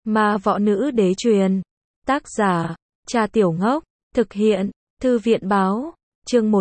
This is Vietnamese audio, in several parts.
Ma võ nữ đế truyền. Tác giả, Cha Tiểu Ngốc. Thực hiện, Thư viện báo. Chương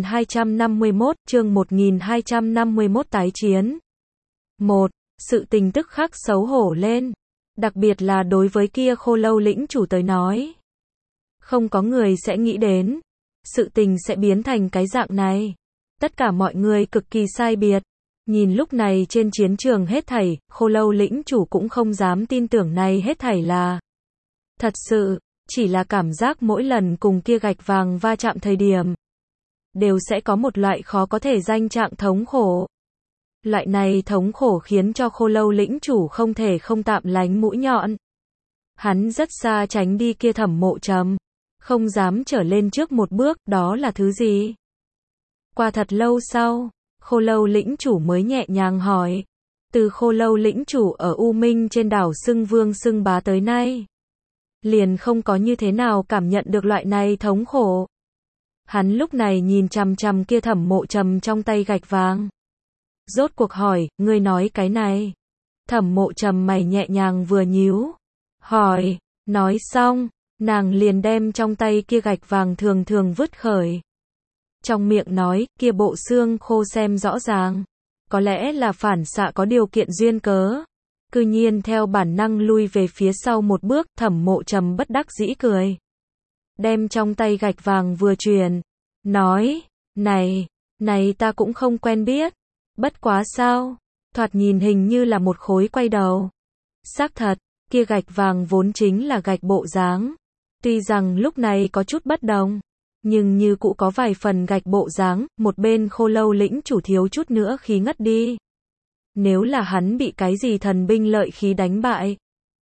1251 tái chiến. 1. Sự tình tức khắc xấu hổ lên. Đặc biệt là đối với kia Khô Lâu lĩnh chủ tới nói. Không có người sẽ nghĩ đến. Sự tình sẽ biến thành cái dạng này. Tất cả mọi người cực kỳ sai biệt. Nhìn lúc này trên chiến trường hết thảy, Khô Lâu lĩnh chủ cũng không dám tin tưởng này hết thảy là thật sự, chỉ là cảm giác mỗi lần cùng kia gạch vàng va chạm thời điểm, đều sẽ có một loại khó có thể danh trạng thống khổ. Loại này thống khổ khiến cho Khô Lâu lĩnh chủ không thể không tạm lánh mũi nhọn. Hắn rất xa tránh đi kia Thẩm Mộ Trầm, không dám trở lên trước một bước, đó là thứ gì? Qua thật lâu sau, Khô Lâu lĩnh chủ mới nhẹ nhàng hỏi. Từ Khô Lâu lĩnh chủ ở U Minh trên đảo xưng vương xưng bá tới nay, liền không có như thế nào cảm nhận được loại này thống khổ. Hắn lúc này nhìn chằm chằm kia Thẩm Mộ Trầm trong tay gạch vàng. Rốt cuộc hỏi, ngươi nói cái này. Thẩm Mộ Trầm mày nhẹ nhàng vừa nhíu. Hỏi, nói xong, nàng liền đem trong tay kia gạch vàng thường thường vứt khởi. Trong miệng nói, kia bộ xương khô xem rõ ràng. Có lẽ là phản xạ có điều kiện duyên cớ. Cư nhiên theo bản năng lui về phía sau một bước, Thẩm Mộ Trầm bất đắc dĩ cười. Đem trong tay gạch vàng vừa truyền. Nói, này ta cũng không quen biết. Bất quá sao, thoạt nhìn hình như là một khối quay đầu. Xác thật, kia gạch vàng vốn chính là gạch bộ dáng. Tuy rằng lúc này có chút bất đồng, nhưng như cũ có vài phần gạch bộ dáng, một bên Khô Lâu lĩnh chủ thiếu chút nữa khí ngất đi. Nếu là hắn bị cái gì thần binh lợi khí đánh bại,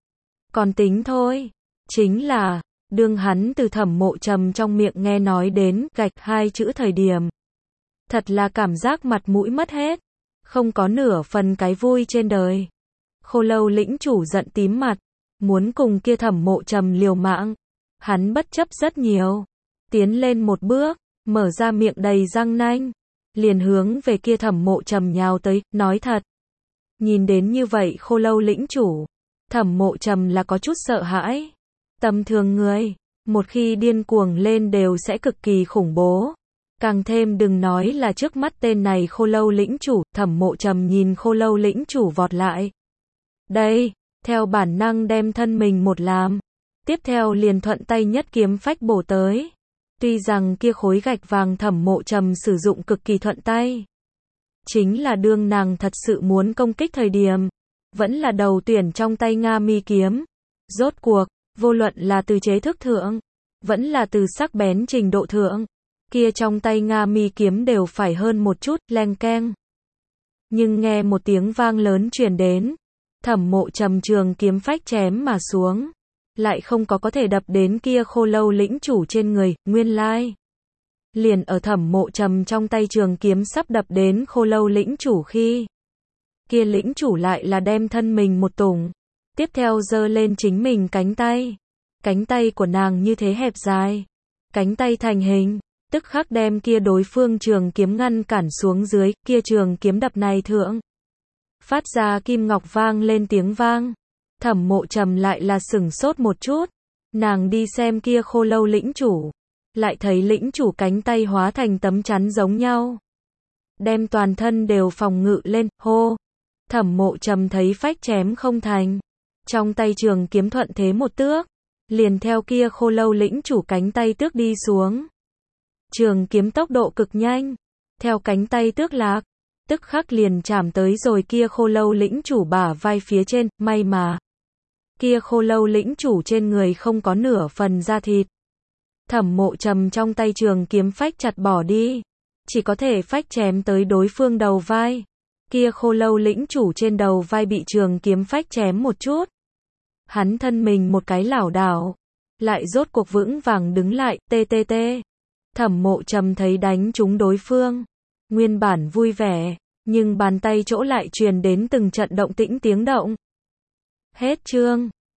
còn tính thôi. Chính là, đương hắn từ Thẩm Mộ Trầm trong miệng nghe nói đến gạch hai chữ thời điểm, thật là cảm giác mặt mũi mất hết, không có nửa phần cái vui trên đời. Khô Lâu lĩnh chủ giận tím mặt, muốn cùng kia Thẩm Mộ Trầm liều mạng. Hắn bất chấp rất nhiều, tiến lên một bước, mở ra miệng đầy răng nanh, liền hướng về kia Thẩm Mộ Trầm nhào tới, nói thật. Nhìn đến như vậy Khô Lâu lĩnh chủ, Thẩm Mộ Trầm là có chút sợ hãi. Tầm thường người, một khi điên cuồng lên đều sẽ cực kỳ khủng bố. Càng thêm đừng nói là trước mắt tên này Khô Lâu lĩnh chủ. Thẩm Mộ Trầm nhìn Khô Lâu lĩnh chủ vọt lại. Đây, theo bản năng đem thân mình một làm. Tiếp theo liền thuận tay nhất kiếm phách bổ tới. Tuy rằng kia khối gạch vàng Thẩm Mộ Trầm sử dụng cực kỳ thuận tay. Chính là đương nàng thật sự muốn công kích thời điểm, vẫn là đầu tuyển trong tay Nga Mi kiếm. Rốt cuộc, vô luận là từ chế thức thượng, vẫn là từ sắc bén trình độ thượng, kia trong tay Nga Mi kiếm đều phải hơn một chút, leng keng. Nhưng nghe một tiếng vang lớn truyền đến, Thẩm Mộ Trầm trường kiếm phách chém mà xuống, lại không có thể đập đến kia Khô Lâu lĩnh chủ trên người. Nguyên lai, liền ở Thẩm Mộ Trầm trong tay trường kiếm sắp đập đến Khô Lâu lĩnh chủ khi, kia lĩnh chủ lại là đem thân mình một tủng, tiếp theo giơ lên chính mình cánh tay. Cánh tay của nàng như thế hẹp dài, cánh tay thành hình, tức khắc đem kia đối phương trường kiếm ngăn cản xuống dưới. Kia trường kiếm đập này thượng, phát ra kim ngọc vang lên tiếng vang. Thẩm Mộ Trầm lại là sửng sốt một chút. Nàng đi xem kia Khô Lâu lĩnh chủ, lại thấy lĩnh chủ cánh tay hóa thành tấm chắn giống nhau, đem toàn thân đều phòng ngự lên. Hô! Thẩm Mộ Trầm thấy phách chém không thành, trong tay trường kiếm thuận thế một tước, liền theo kia Khô Lâu lĩnh chủ cánh tay tước đi xuống. Trường kiếm tốc độ cực nhanh, theo cánh tay tước lạc, tức khắc liền chạm tới rồi kia Khô Lâu lĩnh chủ bả vai phía trên. May mà kia Khô Lâu lĩnh chủ trên người không có nửa phần da thịt. Thẩm Mộ Trầm trong tay trường kiếm phách chặt bỏ đi, chỉ có thể phách chém tới đối phương đầu vai. Kia Khô Lâu lĩnh chủ trên đầu vai bị trường kiếm phách chém một chút, hắn thân mình một cái lảo đảo, lại rốt cuộc vững vàng đứng lại. TTT. Thẩm Mộ Trầm thấy đánh trúng đối phương, nguyên bản vui vẻ, nhưng bàn tay chỗ lại truyền đến từng trận động tĩnh tiếng động. Hết chương.